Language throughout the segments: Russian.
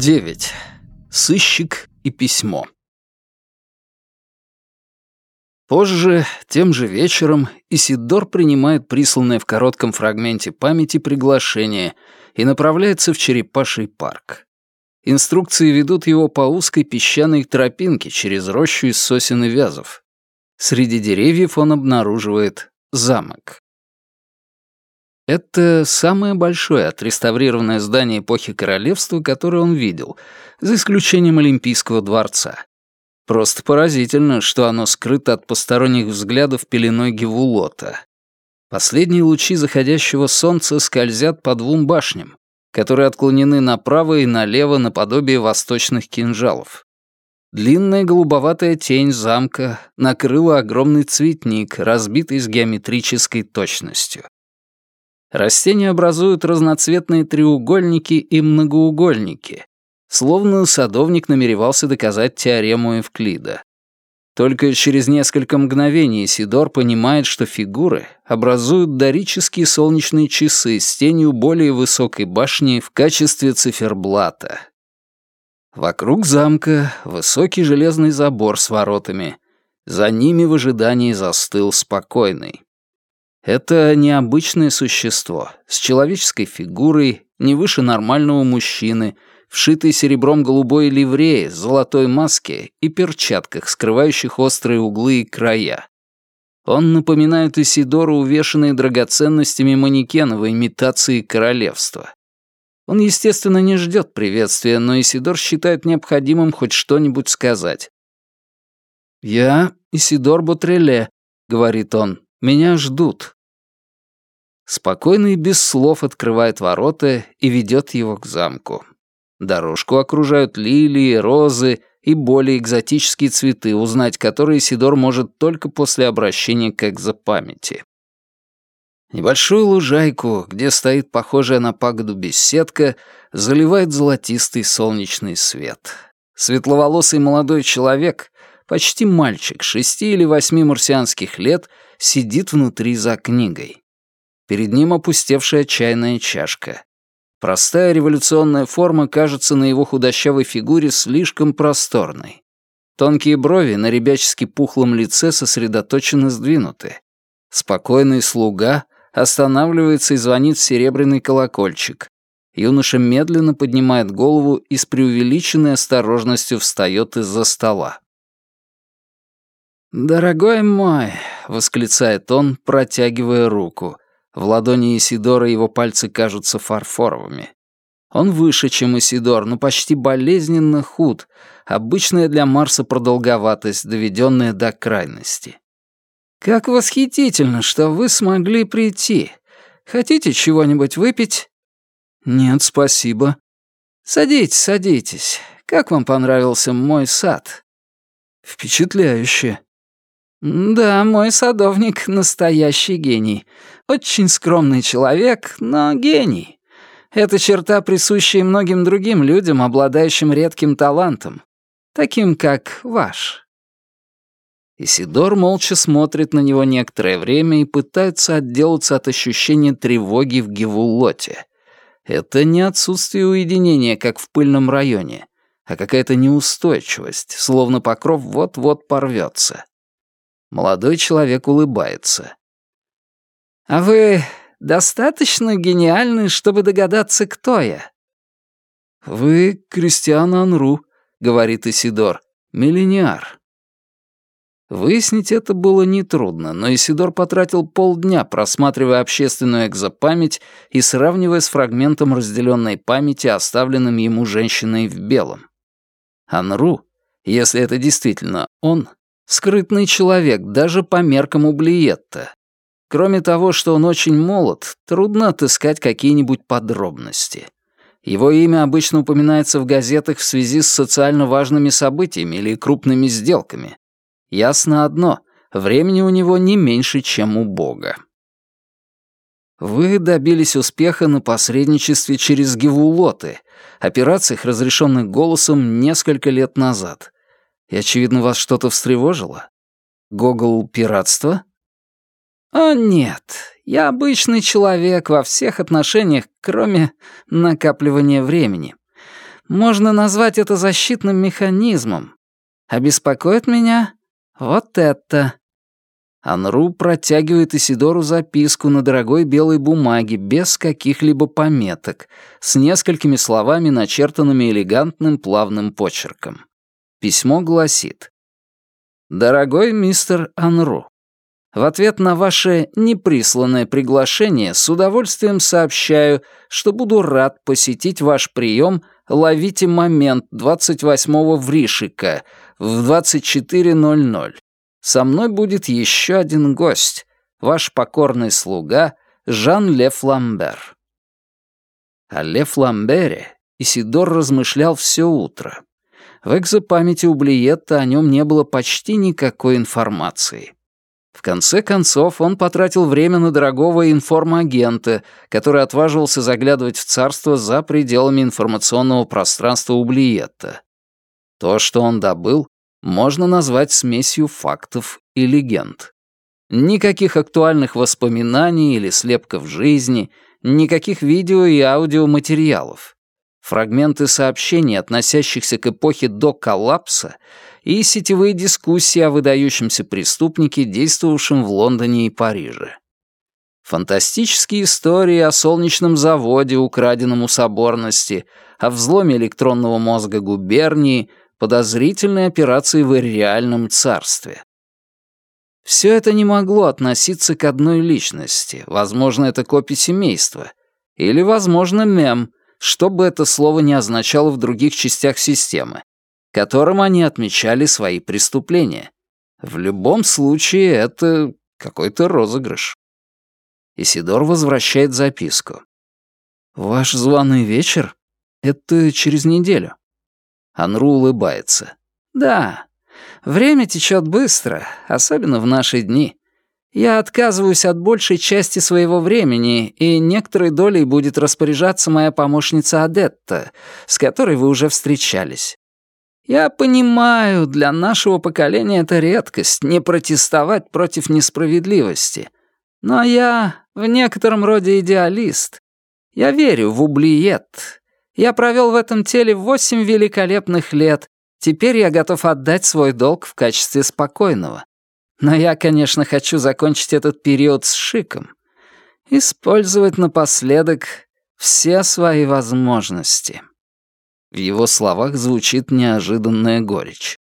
9. Сыщик и письмо. Позже, тем же вечером, Исидор принимает присланное в коротком фрагменте памяти приглашение и направляется в Черепаший парк. Инструкции ведут его по узкой песчаной тропинке через рощу из сосен и вязов. Среди деревьев он обнаруживает замок. Это самое большое отреставрированное здание эпохи королевства, которое он видел, за исключением Олимпийского дворца. Просто поразительно, что оно скрыто от посторонних взглядов пеленой гевулота. Последние лучи заходящего солнца скользят по двум башням, которые отклонены направо и налево наподобие восточных кинжалов. Длинная голубоватая тень замка накрыла огромный цветник, разбитый с геометрической точностью. Растения образуют разноцветные треугольники и многоугольники, словно садовник намеревался доказать теорему Эвклида. Только через несколько мгновений Исидор понимает, что фигуры образуют дорические солнечные часы с тенью более высокой башни в качестве циферблата. Вокруг замка высокий железный забор с воротами. За ними в ожидании застыл спокойный. Это необычное существо, с человеческой фигурой, не выше нормального мужчины, вшитой серебром голубой ливреи, золотой маске и перчатках, скрывающих острые углы и края. Он напоминает Исидору увешанные драгоценностями манекена в имитации королевства. Он, естественно, не ждет приветствия, но Исидор считает необходимым хоть что-нибудь сказать. «Я Исидор Ботреле», — говорит он, — «меня ждут». Спокойно и без слов открывает ворота и ведет его к замку. Дорожку окружают лилии, розы и более экзотические цветы, узнать которые Исидор может только после обращения к экзопамяти. Небольшую лужайку, где стоит похожая на пагоду беседка, заливает золотистый солнечный свет. Светловолосый молодой человек, почти мальчик, 6 или 8 марсианских лет, сидит внутри за книгой. Перед ним опустевшая чайная чашка. Простая революционная форма кажется на его худощавой фигуре слишком просторной. Тонкие брови на ребячески пухлом лице сосредоточенно сдвинуты. Спокойный слуга останавливается и звонит в серебряный колокольчик. Юноша медленно поднимает голову и с преувеличенной осторожностью встает из-за стола. «Дорогой мой!» — восклицает он, протягивая руку. В ладони Исидора его пальцы кажутся фарфоровыми. Он выше, чем Исидор, но почти болезненно худ, обычная для Марса продолговатость, доведенная до крайности. «Как восхитительно, что вы смогли прийти. Хотите чего-нибудь выпить?» «Нет, спасибо». «Садитесь, садитесь. Как вам понравился мой сад?» «Впечатляюще». «Да, мой садовник — настоящий гений. Очень скромный человек, но гений. Это черта, присущая многим другим людям, обладающим редким талантом, таким как ваш». Исидор молча смотрит на него некоторое время и пытается отделаться от ощущения тревоги в гевулоте. Это не отсутствие уединения, как в пыльном районе, а какая-то неустойчивость, словно покров вот-вот порвется. Молодой человек улыбается. «А вы достаточно гениальны, чтобы догадаться, кто я?» «Вы Кристиан Анру», — говорит Исидор, — «миллениар». Выяснить это было нетрудно, но Исидор потратил полдня, просматривая общественную экзопамять и сравнивая с фрагментом разделенной памяти, оставленным ему женщиной в белом. Анру, если это действительно он, скрытный человек даже по меркам Ублиетта. Кроме того, что он очень молод, трудно отыскать какие-нибудь подробности. Его имя обычно упоминается в газетах в связи с социально важными событиями или крупными сделками. Ясно одно — времени у него не меньше, чем у Бога. Вы добились успеха на посредничестве через гевулоты, операциях, разрешенных голосом несколько лет назад. И, очевидно, вас что-то встревожило? Гогол — пиратство? О, нет. Я обычный человек во всех отношениях, кроме накапливания времени. Можно назвать это защитным механизмом. А беспокоит меня вот это». Анру протягивает Исидору записку на дорогой белой бумаге без каких-либо пометок, с несколькими словами, начертанными элегантным плавным почерком. Письмо гласит: «Дорогой мистер Анру, в ответ на ваше неприсланное приглашение с удовольствием сообщаю, что буду рад посетить ваш прием «Ловите момент» 28-го в Ришика в 24:00. Со мной будет еще один гость, ваш покорный слуга Жан-Лев Ламбер». О Лев Ламбере Исидор размышлял все утро. В экзопамяти у Блиетта о нем не было почти никакой информации. В конце концов, он потратил время на дорогого информагента, который отваживался заглядывать в царство за пределами информационного пространства у Блиетта. То, что он добыл, можно назвать смесью фактов и легенд. Никаких актуальных воспоминаний или слепков жизни, никаких видео и аудиоматериалов. Фрагменты сообщений, относящихся к эпохе до коллапса, и сетевые дискуссии о выдающемся преступнике, действовавшем в Лондоне и Париже. Фантастические истории о солнечном заводе, украденном у Соборности, о взломе электронного мозга губернии, подозрительной операции в реальном царстве. Все это не могло относиться к одной личности, возможно, это копия семейства, или, возможно, мем, что бы это слово ни означало в других частях системы, которым они отмечали свои преступления. В любом случае, это какой-то розыгрыш. Исидор возвращает записку. «Ваш званый вечер? Это через неделю». Анру улыбается. «Да, время течет быстро, особенно в наши дни. Я отказываюсь от большей части своего времени, и некоторой долей будет распоряжаться моя помощница Адетта, с которой вы уже встречались. Я понимаю, для нашего поколения это редкость — не протестовать против несправедливости. Но я в некотором роде идеалист. Я верю в Ублиет. Я провел в этом теле 8 великолепных лет. Теперь я готов отдать свой долг в качестве спокойного. Но я, конечно, хочу закончить этот период с шиком. Использовать напоследок все свои возможности». В его словах звучит неожиданная горечь.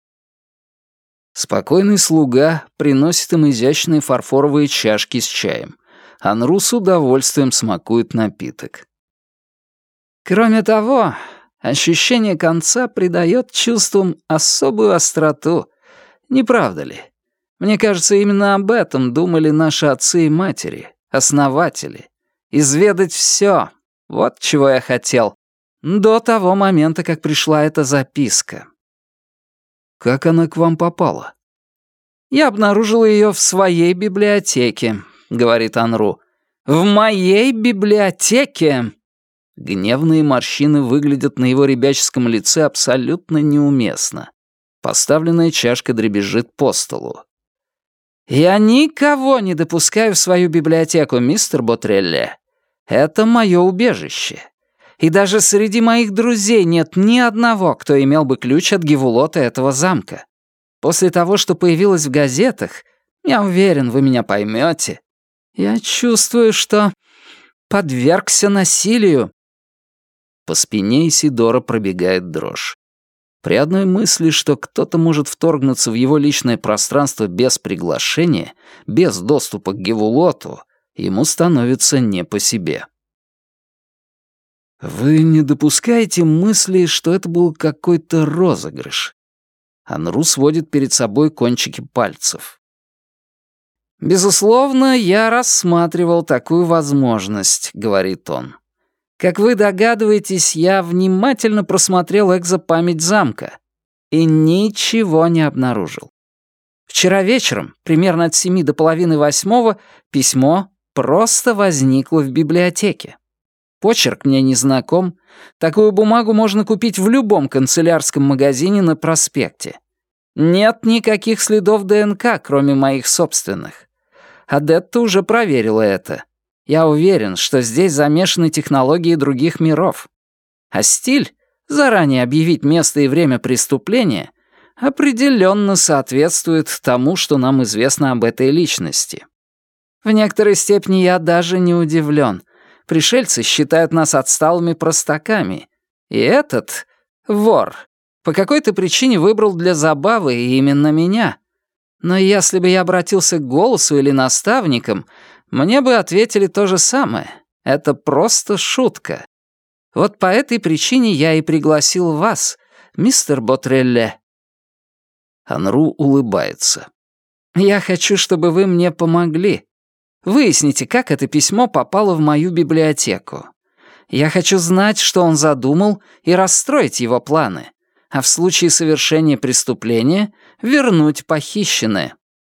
Спокойный слуга приносит им изящные фарфоровые чашки с чаем. Анру с удовольствием смакует напиток. «Кроме того, ощущение конца придает чувствам особую остроту. Не правда ли? Мне кажется, именно об этом думали наши отцы и матери, основатели. Изведать все. Вот чего я хотел. До того момента, как пришла эта записка». «Как она к вам попала?» «Я обнаружил ее в своей библиотеке», — говорит Анру. «В моей библиотеке!» Гневные морщины выглядят на его ребяческом лице абсолютно неуместно. Поставленная чашка дребезжит по столу. «Я никого не допускаю в свою библиотеку, мистер Ботрелле. Это мое убежище. И даже среди моих друзей нет ни одного, кто имел бы ключ от гевулота этого замка. После того, что появилось в газетах, я уверен, вы меня поймете. Я чувствую, что подвергся насилию». По спине Исидора пробегает дрожь. При одной мысли, что кто-то может вторгнуться в его личное пространство без приглашения, без доступа к гевулоту, ему становится не по себе. «Вы не допускаете мысли, что это был какой-то розыгрыш?» Анру сводит перед собой кончики пальцев. «Безусловно, я рассматривал такую возможность», — говорит он. «Как вы догадываетесь, я внимательно просмотрел экзопамять замка и ничего не обнаружил. Вчера вечером, примерно от 7 до половины 8, письмо просто возникло в библиотеке. Почерк мне не знаком. Такую бумагу можно купить в любом канцелярском магазине на проспекте. Нет никаких следов ДНК, кроме моих собственных. Адетта уже проверила это. Я уверен, что здесь замешаны технологии других миров. А стиль заранее объявить место и время преступления, определенно соответствует тому, что нам известно об этой личности. В некоторой степени я даже не удивлен. Пришельцы считают нас отсталыми простаками. И этот вор по какой-то причине выбрал для забавы именно меня. Но если бы я обратился к голосу или наставникам, мне бы ответили то же самое. Это просто шутка. Вот по этой причине я и пригласил вас, мистер Ботрелле». Анру улыбается. «Я хочу, чтобы вы мне помогли. Выясните, как это письмо попало в мою библиотеку. Я хочу знать, что он задумал, и расстроить его планы, а в случае совершения преступления вернуть похищенное».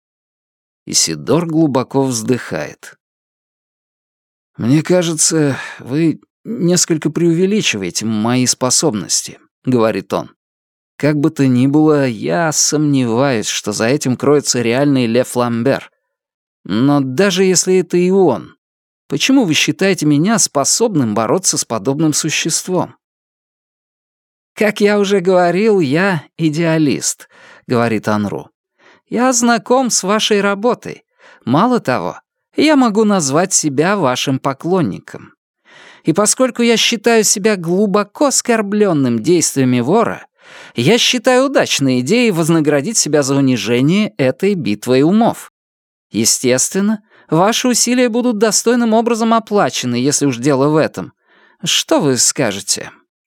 Исидор глубоко вздыхает. «Мне кажется, вы несколько преувеличиваете мои способности», — говорит он. «Как бы то ни было, я сомневаюсь, что за этим кроется реальный Ле Фламбер. Но даже если это и он, почему вы считаете меня способным бороться с подобным существом?» «Как я уже говорил, я идеалист», — говорит Анру. «Я знаком с вашей работой. Мало того, я могу назвать себя вашим поклонником. И поскольку я считаю себя глубоко оскорбленным действиями вора, я считаю удачной идеей вознаградить себя за унижение этой битвой умов. Естественно, ваши усилия будут достойным образом оплачены, если уж дело в этом. Что вы скажете?»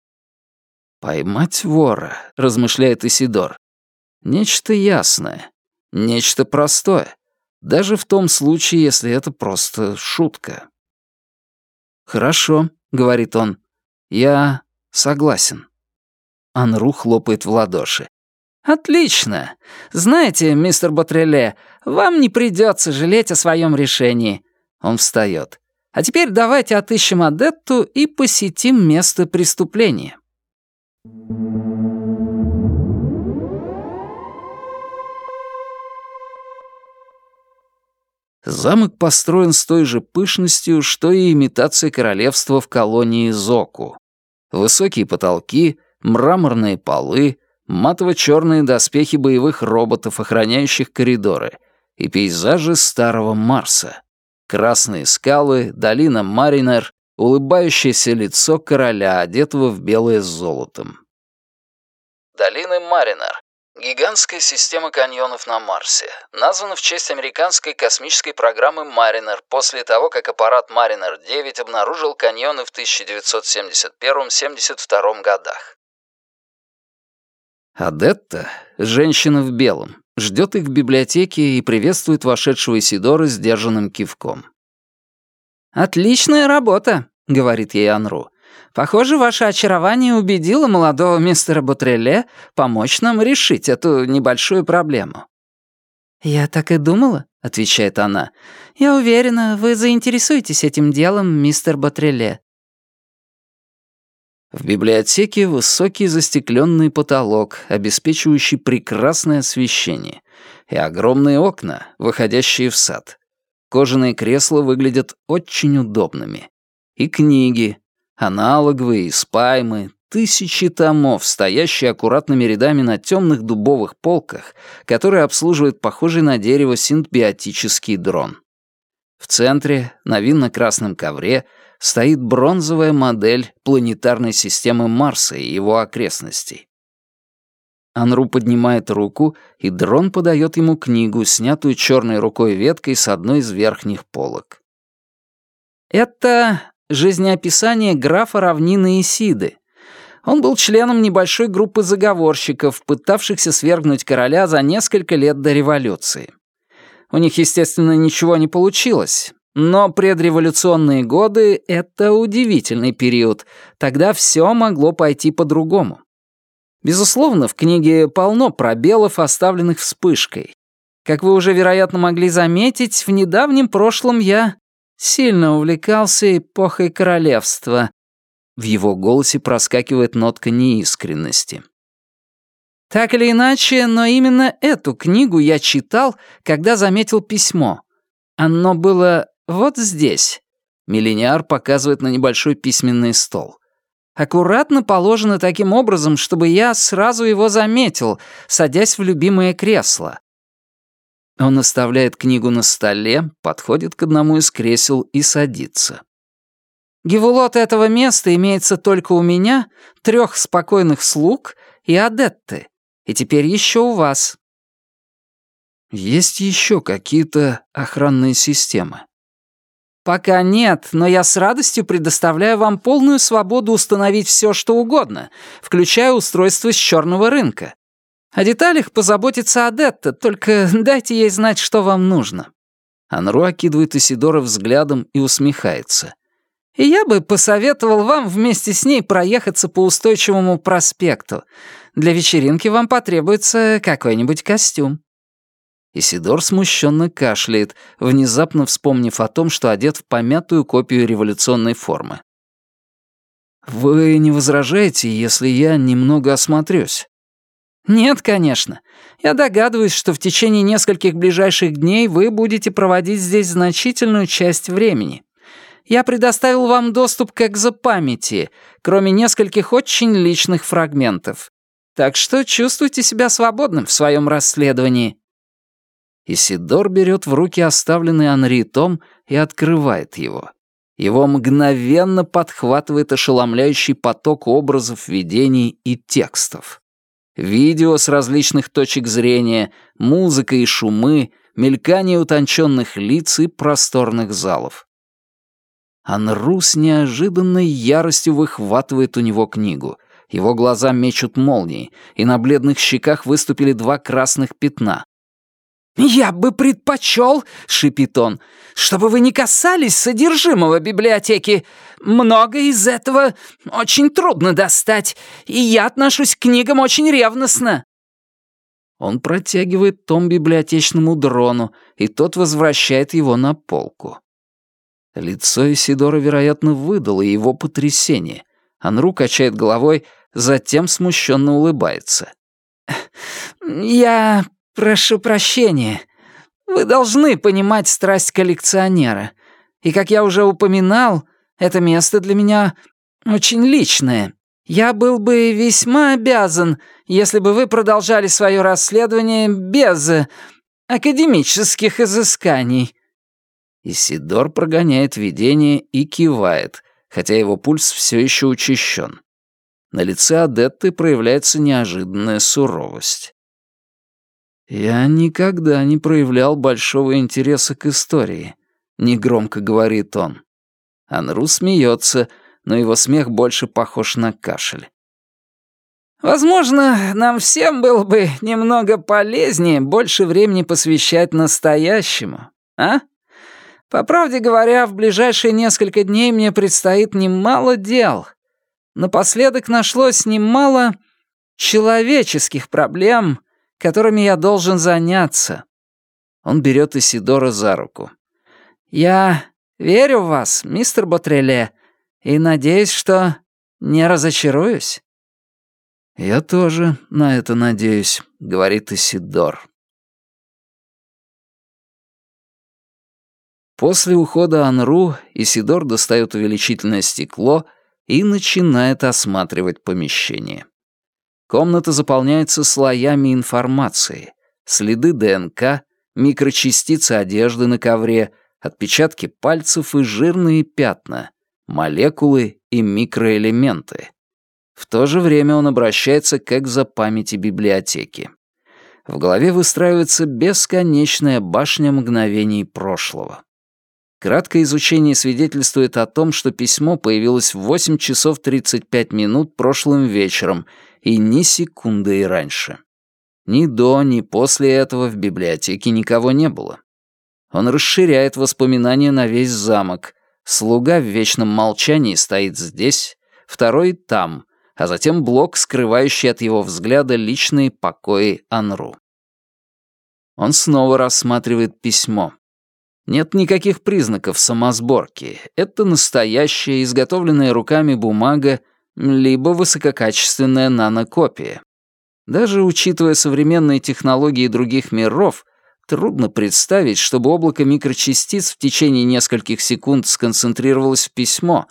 «Поймать вора», — размышляет Исидор. «Нечто ясное, нечто простое, даже в том случае, если это просто шутка». «Хорошо», — говорит он, — «я согласен». Анру хлопает в ладоши. «Отлично! Знаете, мистер Ботрелле, вам не придется жалеть о своем решении». Он встает. «А теперь давайте отыщем Адетту и посетим место преступления». Замок построен с той же пышностью, что и имитация королевства в колонии Зоку. Высокие потолки, мраморные полы, матово-черные доспехи боевых роботов, охраняющих коридоры, и пейзажи старого Марса. Красные скалы, долина Маринер, улыбающееся лицо короля, одетого в белое с золотом. Долина Маринер. Гигантская система каньонов на Марсе. Названа в честь американской космической программы «Маринер» после того, как аппарат «Маринер-9» обнаружил каньоны в 1971-72 годах. Адетта, женщина в белом, ждет их в библиотеке и приветствует вошедшего Исидора сдержанным кивком. «Отличная работа», — говорит ей Анру. «Похоже, ваше очарование убедило молодого мистера Ботрелле помочь нам решить эту небольшую проблему». «Я так и думала», — отвечает она. «Я уверена, вы заинтересуетесь этим делом, мистер Ботрелле». В библиотеке высокий застекленный потолок, обеспечивающий прекрасное освещение, и огромные окна, выходящие в сад. Кожаные кресла выглядят очень удобными. И книги, аналоговые и спаймы, тысячи томов, стоящие аккуратными рядами на темных дубовых полках, которые обслуживает похожий на дерево синтбиотический дрон. В центре, на винно-красном ковре, стоит бронзовая модель планетарной системы Марса и его окрестностей. Анру поднимает руку, и дрон подает ему книгу, снятую черной рукой веткой с одной из верхних полок. Это жизнеописание графа равнины Исиды. Он был членом небольшой группы заговорщиков, пытавшихся свергнуть короля за несколько лет до революции. У них, естественно, ничего не получилось. Но предреволюционные годы — это удивительный период. Тогда все могло пойти по-другому. Безусловно, в книге полно пробелов, оставленных вспышкой. Как вы уже, вероятно, могли заметить, в недавнем прошлом я сильно увлекался эпохой королевства. В его голосе проскакивает нотка неискренности. Так или иначе, но именно эту книгу я читал, когда заметил письмо. Оно было вот здесь. Миллениар показывает на небольшой письменный стол. аккуратно положено таким образом, чтобы я сразу его заметил, садясь в любимое кресло». Он оставляет книгу на столе, подходит к одному из кресел и садится. «Гевулот этого места имеется только у меня, 3 спокойных слуг и Адетты, и теперь еще у вас». Есть еще какие-то охранные системы? «Пока нет, но я с радостью предоставляю вам полную свободу установить все, что угодно, включая устройство с черного рынка. О деталях позаботится Адетта, только дайте ей знать, что вам нужно». Анру окидывает Исидора взглядом и усмехается. «И я бы посоветовал вам вместе с ней проехаться по устойчивому проспекту. Для вечеринки вам потребуется какой-нибудь костюм». Исидор смущенно кашляет, внезапно вспомнив о том, что одет в помятую копию революционной формы. «Вы не возражаете, если я немного осмотрюсь?» «Нет, конечно. Я догадываюсь, что в течение нескольких ближайших дней вы будете проводить здесь значительную часть времени. Я предоставил вам доступ к экзопамяти, кроме нескольких очень личных фрагментов. Так что чувствуйте себя свободным в своем расследовании». Исидор берет в руки оставленный Анри том и открывает его. Его мгновенно подхватывает ошеломляющий поток образов, видений и текстов. Видео с различных точек зрения, музыка и шумы, мелькание утонченных лиц и просторных залов. Анру с неожиданной яростью выхватывает у него книгу. Его глаза мечут молнии, и на бледных щеках выступили 2 красных пятна. «Я бы предпочел, — шипит он, — чтобы вы не касались содержимого библиотеки. Многое из этого очень трудно достать, и я отношусь к книгам очень ревностно». Он протягивает том библиотечному дрону, и тот возвращает его на полку. Лицо Исидора, вероятно, выдало его потрясение. Анру качает головой, затем смущенно улыбается. «Я прошу прощения. Вы должны понимать страсть коллекционера. И, как я уже упоминал, это место для меня очень личное. Я был бы весьма обязан, если бы вы продолжали свое расследование без академических изысканий». Исидор прогоняет видение и кивает, хотя его пульс все еще учащен. На лице Адетты проявляется неожиданная суровость. «Я никогда не проявлял большого интереса к истории», — негромко говорит он. Анру смеется, но его смех больше похож на кашель. «Возможно, нам всем было бы немного полезнее больше времени посвящать настоящему, а? По правде говоря, в ближайшие несколько дней мне предстоит немало дел. Напоследок нашлось немало человеческих проблем, которыми я должен заняться». Он берет Исидора за руку. «Я верю в вас, мистер Ботреле, и надеюсь, что не разочаруюсь». «Я тоже на это надеюсь», — говорит Исидор. После ухода Анру Исидор достает увеличительное стекло и начинает осматривать помещение. Комната заполняется слоями информации. Следы ДНК, микрочастицы одежды на ковре, отпечатки пальцев и жирные пятна, молекулы и микроэлементы. В то же время он обращается к экзопамяти библиотеки. В голове выстраивается бесконечная башня мгновений прошлого. Краткое изучение свидетельствует о том, что письмо появилось в 8 часов 35 минут прошлым вечером и ни секунды и раньше. Ни до, ни после этого в библиотеке никого не было. Он расширяет воспоминания на весь замок. Слуга в вечном молчании стоит здесь, второй там, а затем блок, скрывающий от его взгляда личные покои Анру. Он снова рассматривает письмо. Нет никаких признаков самосборки. Это настоящая, изготовленная руками бумага, либо высококачественная нанокопия. Даже учитывая современные технологии других миров, трудно представить, чтобы облако микрочастиц в течение нескольких секунд сконцентрировалось в письмо,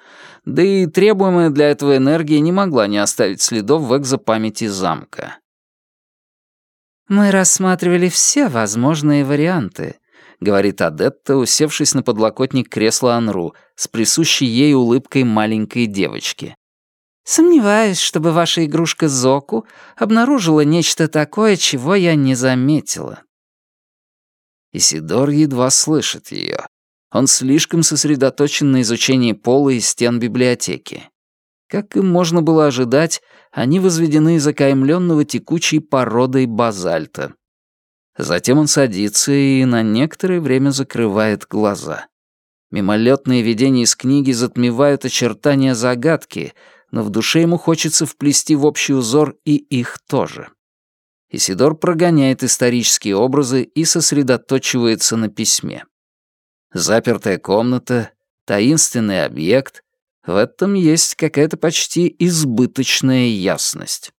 Да и требуемая для этого энергия не могла не оставить следов в экзопамяти замка. «Мы рассматривали все возможные варианты», — говорит Адетта, усевшись на подлокотник кресла Анру с присущей ей улыбкой маленькой девочки. «Сомневаюсь, чтобы ваша игрушка Зоку обнаружила нечто такое, чего я не заметила». Исидор едва слышит ее. Он слишком сосредоточен на изучении пола и стен библиотеки. Как и можно было ожидать, они возведены из окаймленного текучей породой базальта. Затем он садится и на некоторое время закрывает глаза. Мимолетные видения из книги затмевают очертания загадки, но в душе ему хочется вплести в общий узор и их тоже. Исидор прогоняет исторические образы и сосредоточивается на письме. Запертая комната, таинственный объект — в этом есть какая-то почти избыточная ясность.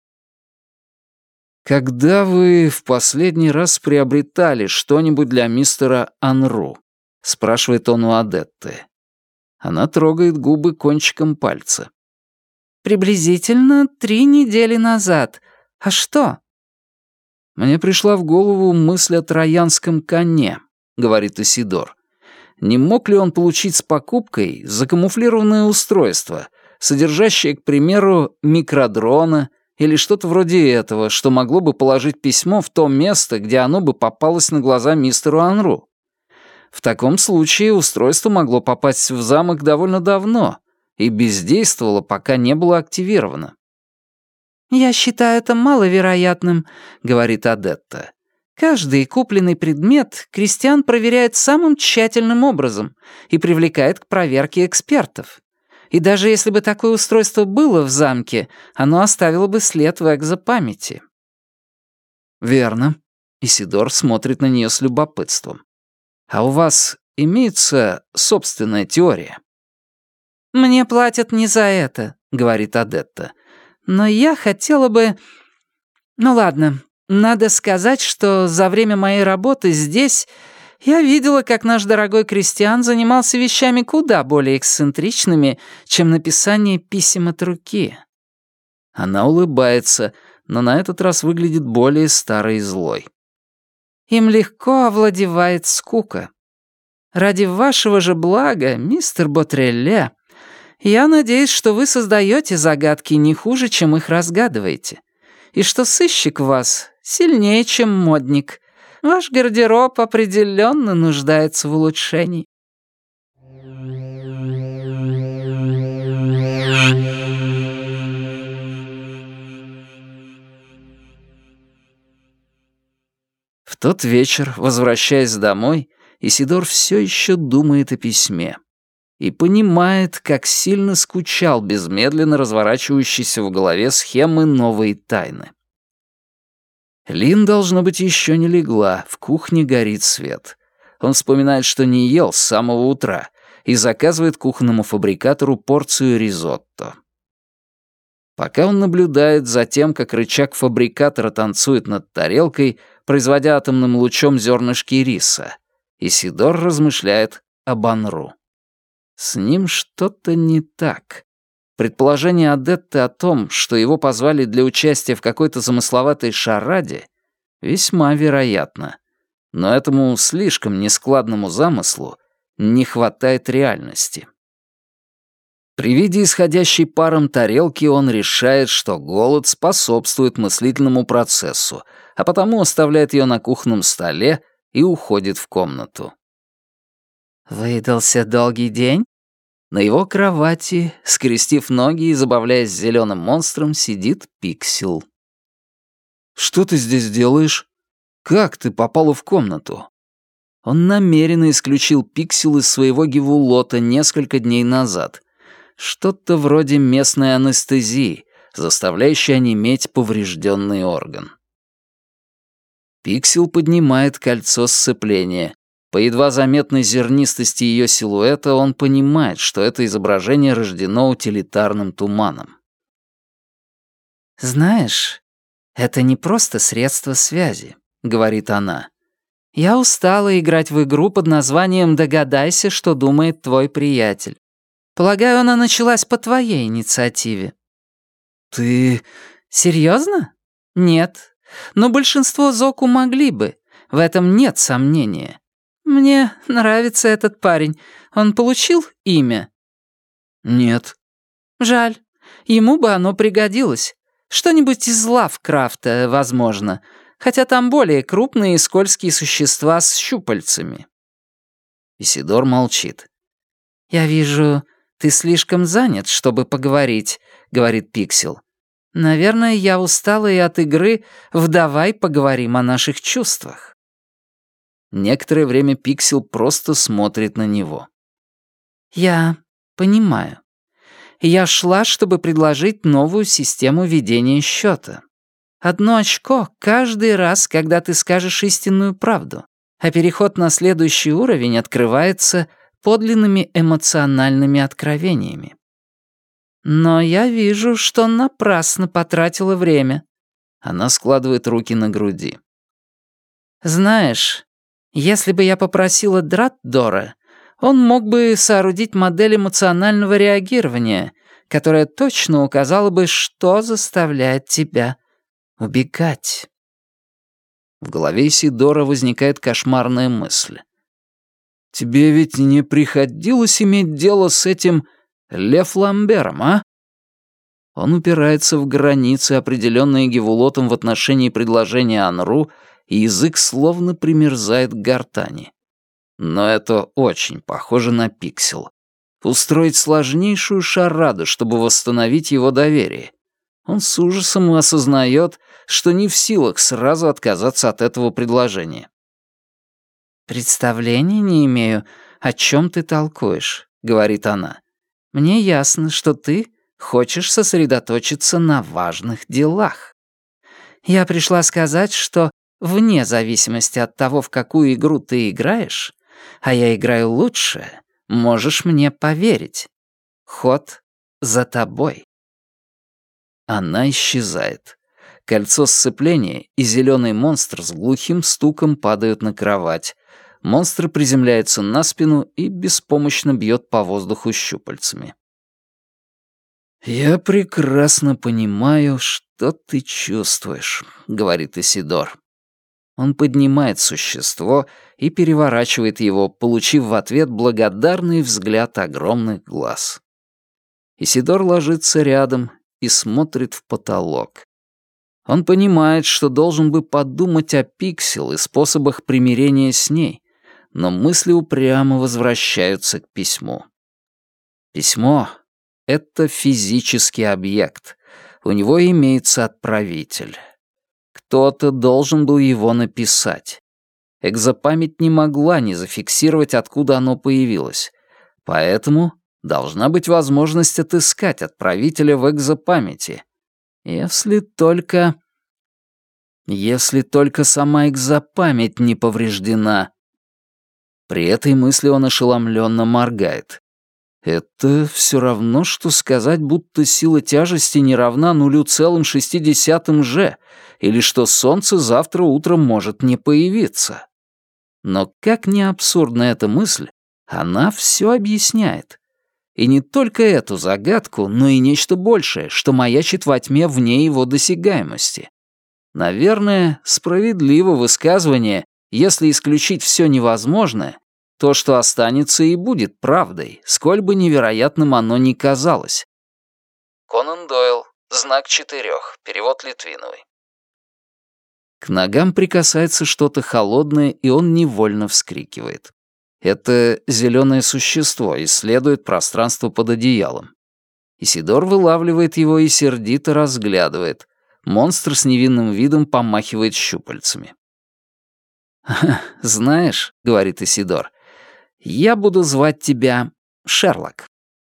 «Когда вы в последний раз приобретали что-нибудь для мистера Анру?» — спрашивает он у Адетты. Она трогает губы кончиком пальца. «Приблизительно 3 недели назад. А что?» «Мне пришла в голову мысль о троянском коне», — говорит Исидор. «Не мог ли он получить с покупкой закамуфлированное устройство, содержащее, к примеру, микродрона или что-то вроде этого, что могло бы положить письмо в то место, где оно бы попалось на глаза мистеру Анру? В таком случае устройство могло попасть в замок довольно давно и бездействовало, пока не было активировано». «Я считаю это маловероятным», — говорит Адетта. «Каждый купленный предмет крестьян проверяет самым тщательным образом и привлекает к проверке экспертов. И даже если бы такое устройство было в замке, оно оставило бы след в экзопамяти». «Верно». Исидор смотрит на нее с любопытством. «А у вас имеется собственная теория?» «Мне платят не за это», — говорит Адетта. «Но я хотела бы... Ну ладно, надо сказать, что за время моей работы здесь я видела, как наш дорогой крестьян занимался вещами куда более эксцентричными, чем написание писем от руки». Она улыбается, но на этот раз выглядит более старой и злой. «Им легко овладевает скука. Ради вашего же блага, мистер Ботрелле, я надеюсь, что вы создаете загадки не хуже, чем их разгадываете, и что сыщик в вас сильнее, чем модник. Ваш гардероб определенно нуждается в улучшении». В тот вечер, возвращаясь домой, Исидор все еще думает о письме и понимает, как сильно скучал без медленно разворачивающейся в голове схемы новой тайны. Лин, должно быть, еще не легла, в кухне горит свет. Он вспоминает, что не ел с самого утра, и заказывает кухонному фабрикатору порцию ризотто. Пока он наблюдает за тем, как рычаг фабрикатора танцует над тарелкой, производя атомным лучом зернышки риса, Исидор размышляет об Анру. С ним что-то не так. Предположение Адетты о том, что его позвали для участия в какой-то замысловатой шараде, весьма вероятно. Но этому слишком нескладному замыслу не хватает реальности. При виде исходящей паром тарелки он решает, что голод способствует мыслительному процессу, а потому оставляет ее на кухонном столе и уходит в комнату. «Выдался долгий день?» На его кровати, скрестив ноги и забавляясь с зеленым монстром, сидит Пиксел. «Что ты здесь делаешь? Как ты попала в комнату?» Он намеренно исключил Пиксел из своего гивулота несколько дней назад. Что-то вроде местной анестезии, заставляющей онеметь поврежденный орган. Пиксел поднимает кольцо сцепления. По едва заметной зернистости ее силуэта он понимает, что это изображение рождено утилитарным туманом. «Знаешь, это не просто средство связи», — говорит она. «Я устала играть в игру под названием «Догадайся, что думает твой приятель». Полагаю, она началась по твоей инициативе». «Ты...» «Серьезно? Нет. Но большинство Зоку могли бы. В этом нет сомнения. Мне нравится этот парень. Он получил имя?» «Нет». «Жаль. Ему бы оно пригодилось. Что-нибудь из Лавкрафта, возможно. Хотя там более крупные и скользкие существа с щупальцами». Исидор молчит. «Я вижу, ты слишком занят, чтобы поговорить», — говорит Пиксел. «Наверное, я устала и от игры в «давай поговорим о наших чувствах». Некоторое время Пиксел просто смотрит на него. «Я понимаю. Я шла, чтобы предложить новую систему ведения счета. 1 очко каждый раз, когда ты скажешь истинную правду, а переход на следующий уровень открывается подлинными эмоциональными откровениями. Но я вижу, что напрасно потратила время». Она складывает руки на груди. «Знаешь, если бы я попросила Дратдора, он мог бы соорудить модель эмоционального реагирования, которая точно указала бы, что заставляет тебя убегать». В голове Исидора возникает кошмарная мысль. «Тебе ведь не приходилось иметь дело с этим Ле Фламбером, а?» Он упирается в границы, определенные Гевулотом в отношении предложения Анру, и язык словно примерзает к гортани. Но это очень похоже на Пиксел. Устроить сложнейшую шараду, чтобы восстановить его доверие. Он с ужасом осознает, что не в силах сразу отказаться от этого предложения. «Представления не имею, о чем ты толкуешь», — говорит она. «Мне ясно, что ты хочешь сосредоточиться на важных делах. Я пришла сказать, что вне зависимости от того, в какую игру ты играешь, а я играю лучше, можешь мне поверить. Ход за тобой». Она исчезает. Кольцо сцепления и зеленый монстр с глухим стуком падают на кровать. Монстр приземляется на спину и беспомощно бьет по воздуху щупальцами. «Я прекрасно понимаю, что ты чувствуешь», — говорит Исидор. Он поднимает существо и переворачивает его, получив в ответ благодарный взгляд огромных глаз. Исидор ложится рядом и смотрит в потолок. Он понимает, что должен бы подумать о Пиксел и способах примирения с ней, но мысли упрямо возвращаются к письму. Письмо — это физический объект. У него имеется отправитель. Кто-то должен был его написать. Экзопамять не могла не зафиксировать, откуда оно появилось. Поэтому должна быть возможность отыскать отправителя в экзопамяти. Если только сама экзопамять не повреждена. При этой мысли он ошеломленно моргает. Это все равно, что сказать, будто сила тяжести не равна 0,6 же, или что солнце завтра утром может не появиться. Но как ни абсурдна эта мысль, она все объясняет. И не только эту загадку, но и нечто большее, что маячит во тьме вне его досягаемости. Наверное, справедливо высказывание, если исключить все невозможное, то, что останется, и будет правдой, сколь бы невероятным оно ни казалось. Конан Дойл. Знак 4. Перевод Литвиновой. К ногам прикасается что-то холодное, и он невольно вскрикивает. Это зеленое существо исследует пространство под одеялом. Исидор вылавливает его и сердито разглядывает. Монстр с невинным видом помахивает щупальцами. «Знаешь, — говорит Исидор, — я буду звать тебя Шерлок».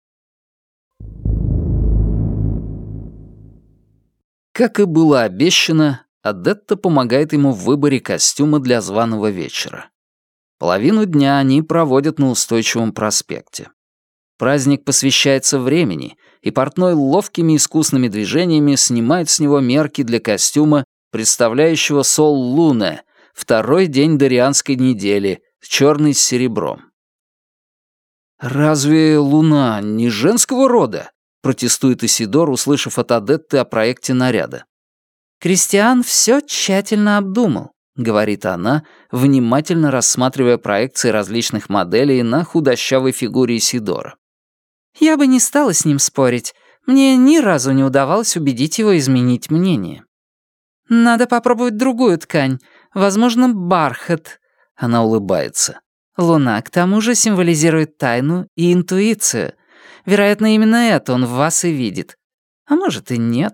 Как и было обещано, Адетта помогает ему в выборе костюма для званого вечера. Половину дня они проводят на Устойчивом проспекте. Праздник посвящается времени, и портной ловкими искусными движениями снимает с него мерки для костюма, представляющего Сол Луне, второй день Дорианской недели, черный с серебром. «Разве Луна не женского рода?» — протестует Исидор, услышав от Адетты о проекте наряда. «Кристиан все тщательно обдумал», — говорит она, внимательно рассматривая проекции различных моделей на худощавой фигуре Исидора. «Я бы не стала с ним спорить. Мне ни разу не удавалось убедить его изменить мнение. Надо попробовать другую ткань, возможно, бархат». Она улыбается. «Луна, к тому же, символизирует тайну и интуицию. Вероятно, именно это он в вас и видит. А может и нет».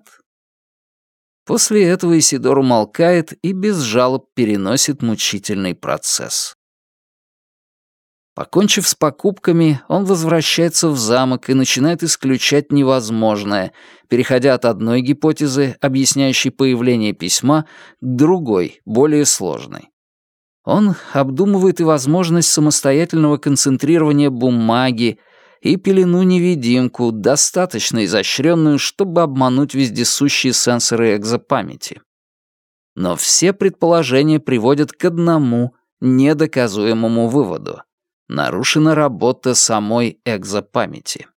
После этого Исидор умолкает и без жалоб переносит мучительный процесс. Покончив с покупками, он возвращается в замок и начинает исключать невозможное, переходя от одной гипотезы, объясняющей появление письма, к другой, более сложной. Он обдумывает и возможность самостоятельного концентрирования бумаги, и пелену-невидимку, достаточно изощренную, чтобы обмануть вездесущие сенсоры экзопамяти. Но все предположения приводят к одному недоказуемому выводу. Нарушена работа самой экзопамяти.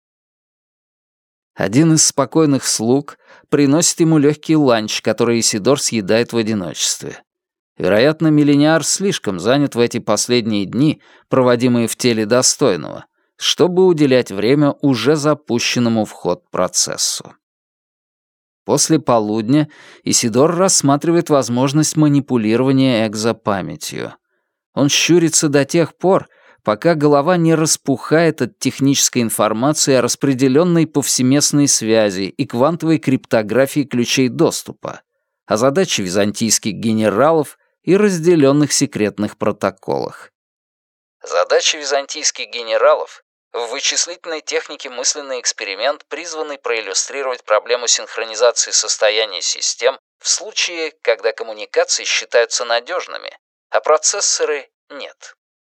Один из спокойных слуг приносит ему легкий ланч, который Исидор съедает в одиночестве. Вероятно, миллениар слишком занят в эти последние дни, проводимые в теле достойного, чтобы уделять время уже запущенному в ход процессу. После полудня Исидор рассматривает возможность манипулирования экзопамятью. Он щурится до тех пор, пока голова не распухает от технической информации о распределенной повсеместной связи и квантовой криптографии ключей доступа, о задаче византийских генералов и разделенных секретных протоколах. Задача византийских генералов — в вычислительной технике мысленный эксперимент, призванный проиллюстрировать проблему синхронизации состояния систем в случае, когда коммуникации считаются надежными, а процессоры — нет.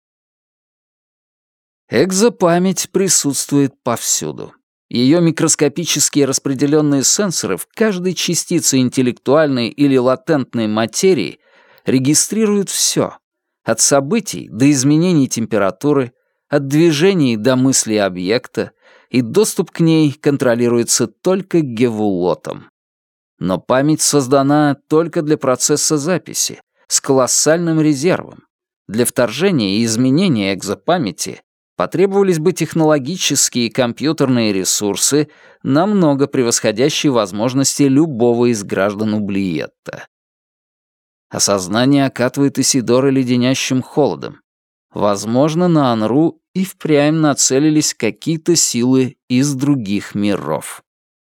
Экзопамять присутствует повсюду. Ее микроскопические распределенные сенсоры в каждой частице интеллектуальной или латентной материи регистрируют все, от событий до изменений температуры, от движений до мысли объекта, и доступ к ней контролируется только гевулотом. Но память создана только для процесса записи, с колоссальным резервом. Для вторжения и изменения экзопамяти потребовались бы технологические и компьютерные ресурсы, намного превосходящие возможности любого из граждан Ублиетта. Осознание окатывает Исидора леденящим холодом. Возможно, на Анру и впрямь нацелились какие-то силы из других миров.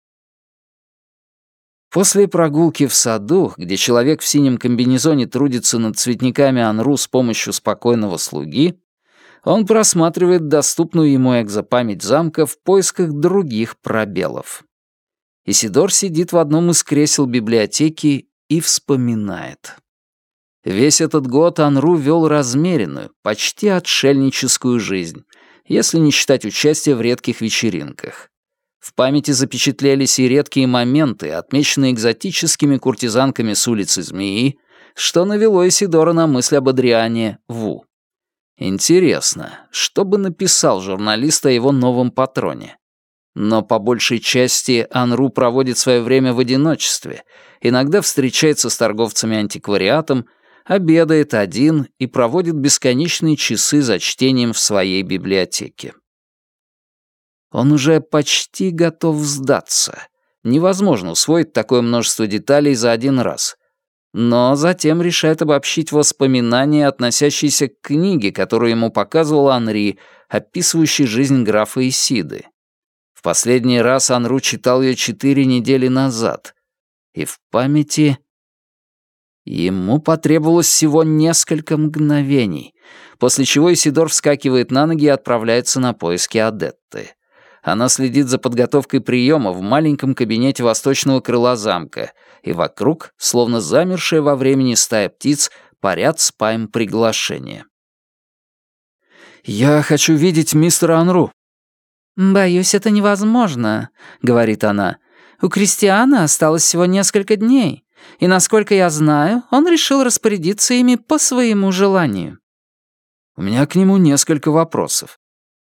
После прогулки в саду, где человек в синем комбинезоне трудится над цветниками Анру с помощью спокойного слуги, он просматривает доступную ему экзопамять замка в поисках других пробелов. Исидор сидит в одном из кресел библиотеки и вспоминает. Весь этот год Анру вел размеренную, почти отшельническую жизнь, если не считать участия в редких вечеринках. В памяти запечатлелись и редкие моменты, отмеченные экзотическими куртизанками с улицы Змеи, что навело Исидора на мысль об Адриане Ву. Интересно, что бы написал журналист о его новом патроне? Но по большей части Анру проводит свое время в одиночестве, иногда встречается с торговцами антиквариатом, обедает один и проводит бесконечные часы за чтением в своей библиотеке. Он уже почти готов сдаться. Невозможно усвоить такое множество деталей за один раз. Но затем решает обобщить воспоминания, относящиеся к книге, которую ему показывал Анри, описывающей жизнь графа Исиды. В последний раз Анру читал ее 4 недели назад. И в памяти... Ему потребовалось всего несколько мгновений, после чего Исидор вскакивает на ноги и отправляется на поиски Адетты. Она следит за подготовкой приема в маленьком кабинете восточного крыла замка, и вокруг, словно замершая во времени стая птиц, парят спам-приглашения. «Я хочу видеть мистера Анру». «Боюсь, это невозможно», — говорит она. «У Кристиана осталось всего несколько дней. И, насколько я знаю, он решил распорядиться ими по своему желанию». У меня к нему несколько вопросов.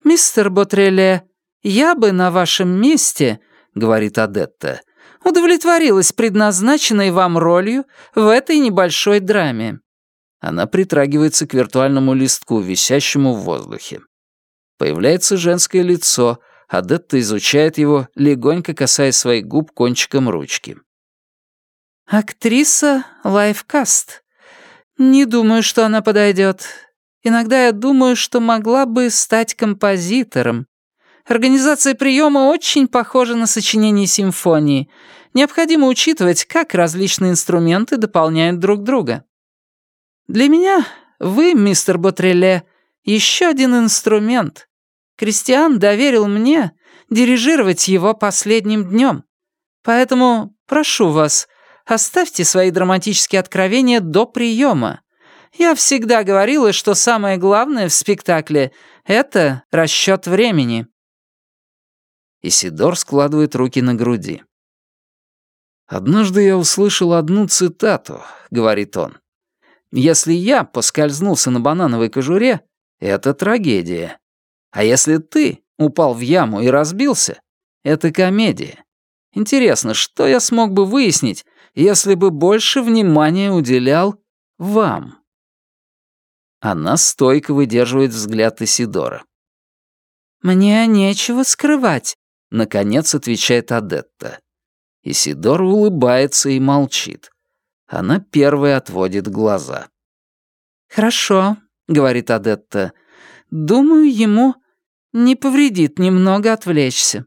«Мистер Ботреле, я бы на вашем месте, — говорит Адетта, — удовлетворилась предназначенной вам ролью в этой небольшой драме». Она притрагивается к виртуальному листку, висящему в воздухе. Появляется женское лицо. Адетта изучает его, легонько касаясь своих губ кончиком ручки. «Актриса лайфкаст. Не думаю, что она подойдет. Иногда я думаю, что могла бы стать композитором. Организация приема очень похожа на сочинение симфонии. Необходимо учитывать, как различные инструменты дополняют друг друга. Для меня вы, мистер Ботреле, еще один инструмент. Кристиан доверил мне дирижировать его последним днем. Поэтому прошу вас, оставьте свои драматические откровения до приема. Я всегда говорила, что самое главное в спектакле — это расчет времени». Исидор складывает руки на груди. «Однажды я услышал одну цитату», — говорит он. «Если я поскользнулся на банановой кожуре, это трагедия. А если ты упал в яму и разбился, это комедия. Интересно, что я смог бы выяснить, если бы больше внимания уделял вам?» Она стойко выдерживает взгляд Исидора. «Мне нечего скрывать», — наконец отвечает Адетта. Исидор улыбается и молчит. Она первой отводит глаза. «Хорошо», — говорит Адетта. «Думаю, ему не повредит немного отвлечься».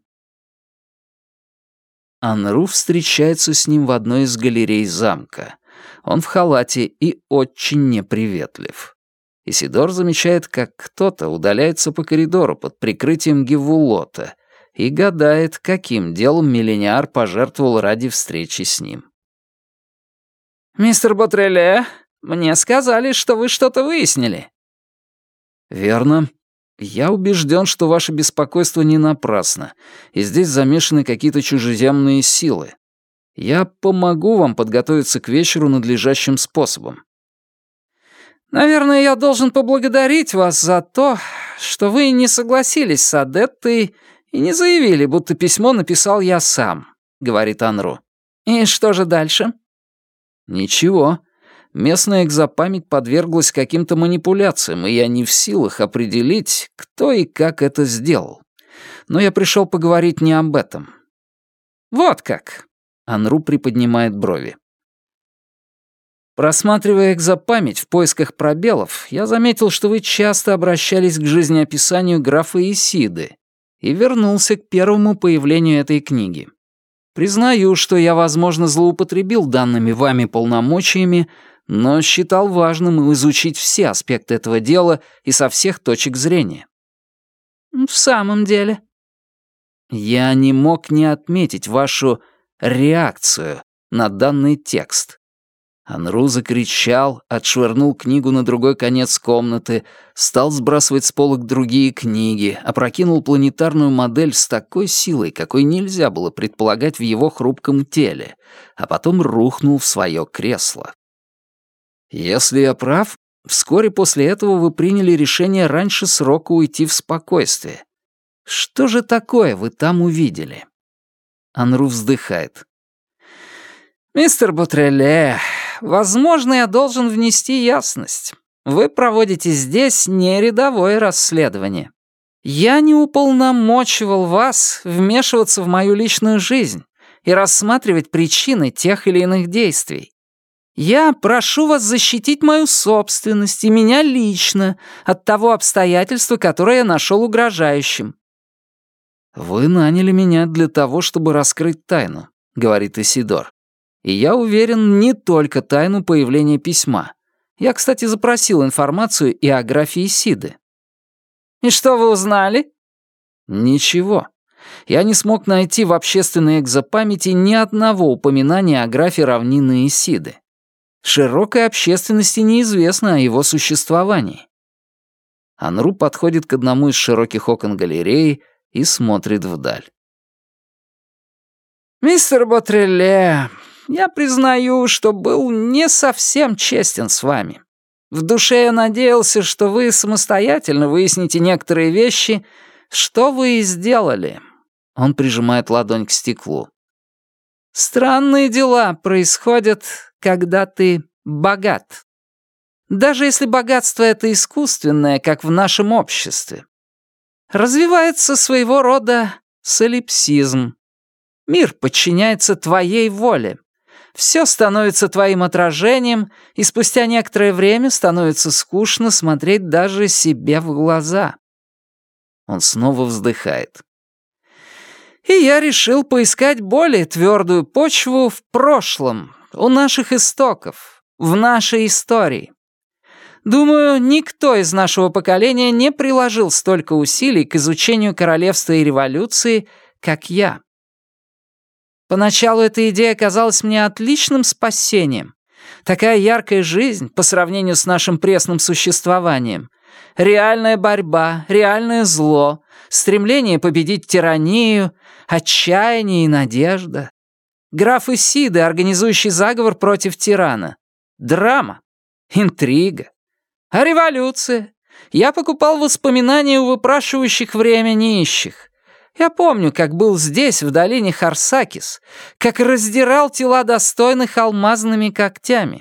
Анру встречается с ним в одной из галерей замка. Он в халате и очень неприветлив. Исидор замечает, как кто-то удаляется по коридору под прикрытием Гевулота и гадает, каким делом миллениар пожертвовал ради встречи с ним. «Мистер Ботреле, мне сказали, что вы что-то выяснили». «Верно. Я убежден, что ваше беспокойство не напрасно, и здесь замешаны какие-то чужеземные силы. Я помогу вам подготовиться к вечеру надлежащим способом». «Наверное, я должен поблагодарить вас за то, что вы не согласились с Адеттой и не заявили, будто письмо написал я сам», — говорит Анру. «И что же дальше?» «Ничего. Местная экзопамять подверглась каким-то манипуляциям, и я не в силах определить, кто и как это сделал. Но я пришел поговорить не об этом». «Вот как?» — Анру приподнимает брови. «Просматривая экзопамять в поисках пробелов, я заметил, что вы часто обращались к жизнеописанию графа Исиды и вернулся к первому появлению этой книги. Признаю, что я, возможно, злоупотребил данными вами полномочиями, но считал важным изучить все аспекты этого дела и со всех точек зрения». «В самом деле?» «Я не мог не отметить вашу реакцию на данный текст». Анру закричал, отшвырнул книгу на другой конец комнаты, стал сбрасывать с полок другие книги, опрокинул планетарную модель с такой силой, какой нельзя было предполагать в его хрупком теле, а потом рухнул в свое кресло. «Если я прав, вскоре после этого вы приняли решение раньше срока уйти в спокойствие. Что же такое вы там увидели?» Анру вздыхает. «Мистер Ботреле, возможно, я должен внести ясность. Вы проводите здесь не рядовое расследование. Я не уполномочивал вас вмешиваться в мою личную жизнь и рассматривать причины тех или иных действий. Я прошу вас защитить мою собственность и меня лично от того обстоятельства, которое я нашел угрожающим». «Вы наняли меня для того, чтобы раскрыть тайну», — говорит Исидор. «И я уверен, не только тайну появления письма. Я, кстати, запросил информацию и о графе Исиды». «И что вы узнали?» «Ничего. Я не смог найти в общественной экзопамяти ни одного упоминания о графе равнины Исиды. Широкой общественности неизвестно о его существовании». Анру подходит к одному из широких окон галереи и смотрит вдаль. «Мистер Ботреле, я признаю, что был не совсем честен с вами. В душе я надеялся, что вы самостоятельно выясните некоторые вещи что вы и сделали». Он прижимает ладонь к стеклу. «Странные дела происходят, когда ты богат. Даже если богатство это искусственное, как в нашем обществе. Развивается своего рода солипсизм. Мир подчиняется твоей воле. Все становится твоим отражением, и спустя некоторое время становится скучно смотреть даже себе в глаза». Он снова вздыхает. «И я решил поискать более твердую почву в прошлом, у наших истоков, в нашей истории. Думаю, никто из нашего поколения не приложил столько усилий к изучению королевства и революции, как я. Поначалу эта идея казалась мне отличным спасением. Такая яркая жизнь по сравнению с нашим пресным существованием. Реальная борьба, реальное зло, стремление победить тиранию, отчаяние и надежда. Граф Исиды, организующий заговор против тирана. Драма, интрига. А революция? Я покупал воспоминания у выпрашивающих время нищих. Я помню, как был здесь, в долине Харсакис, как раздирал тела достойных алмазными когтями.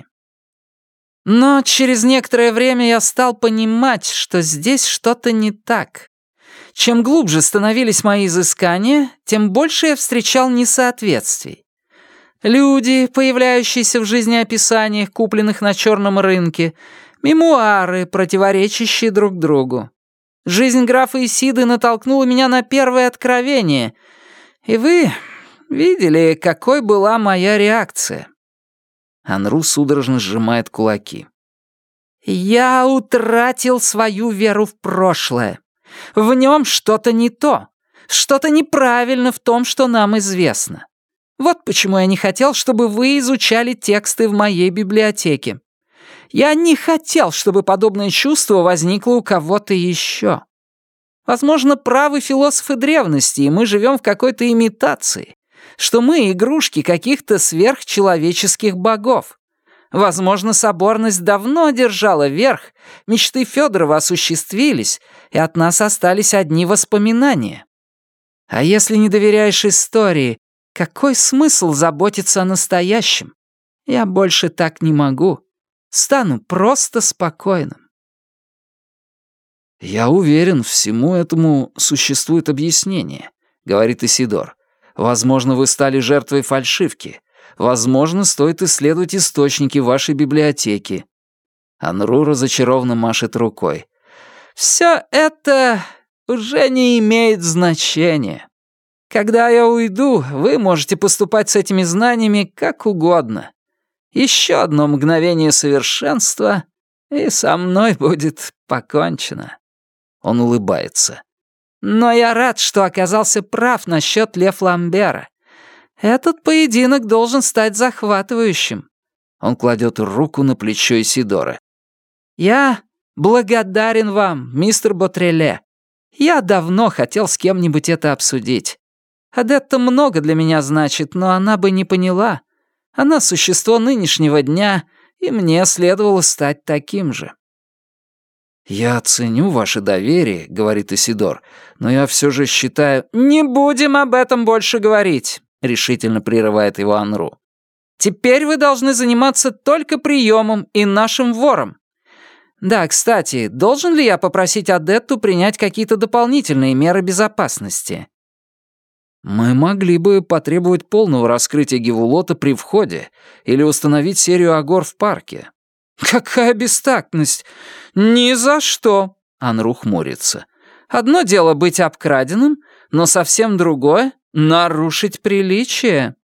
Но через некоторое время я стал понимать, что здесь что-то не так. Чем глубже становились мои изыскания, тем больше я встречал несоответствий. Люди, появляющиеся в жизнеописаниях, купленных на черном рынке, мемуары, противоречащие друг другу. Жизнь графа Исиды натолкнула меня на первое откровение, и вы видели, какой была моя реакция». Анру судорожно сжимает кулаки. «Я утратил свою веру в прошлое. В нем что-то не то, что-то неправильно в том, что нам известно. Вот почему я не хотел, чтобы вы изучали тексты в моей библиотеке. Я не хотел, чтобы подобное чувство возникло у кого-то еще. Возможно, правы философы древности, и мы живем в какой-то имитации, что мы игрушки каких-то сверхчеловеческих богов. Возможно, соборность давно одержала верх, мечты Фёдорова осуществились, и от нас остались одни воспоминания. А если не доверяешь истории, какой смысл заботиться о настоящем? Я больше так не могу. Стану просто спокойным». «Я уверен, всему этому существует объяснение», — говорит Исидор. «Возможно, вы стали жертвой фальшивки. Возможно, стоит исследовать источники вашей библиотеки». Анру разочарованно машет рукой. «Все это уже не имеет значения. Когда я уйду, вы можете поступать с этими знаниями как угодно. Еще одно мгновение совершенства, и со мной будет покончено». Он улыбается. «Но я рад, что оказался прав насчет Ле Фламбера. Этот поединок должен стать захватывающим». Он кладет руку на плечо Исидора. «Я благодарен вам, мистер Ботреле. Я давно хотел с кем-нибудь это обсудить. Адетта много для меня значит, но она бы не поняла. Она существо нынешнего дня, и мне следовало стать таким же». «Я ценю ваше доверие», — говорит Исидор, «но я все же считаю...» «Не будем об этом больше говорить», — решительно прерывает его Анру. «Теперь вы должны заниматься только приемом и нашим вором. Да, кстати, должен ли я попросить Адетту принять какие-то дополнительные меры безопасности?» «Мы могли бы потребовать полного раскрытия Гевулота при входе или установить серию агор в парке». «Какая бестактность! Ни за что!» Анру хмурится. «Одно дело быть обкраденным, но совсем другое — нарушить приличие».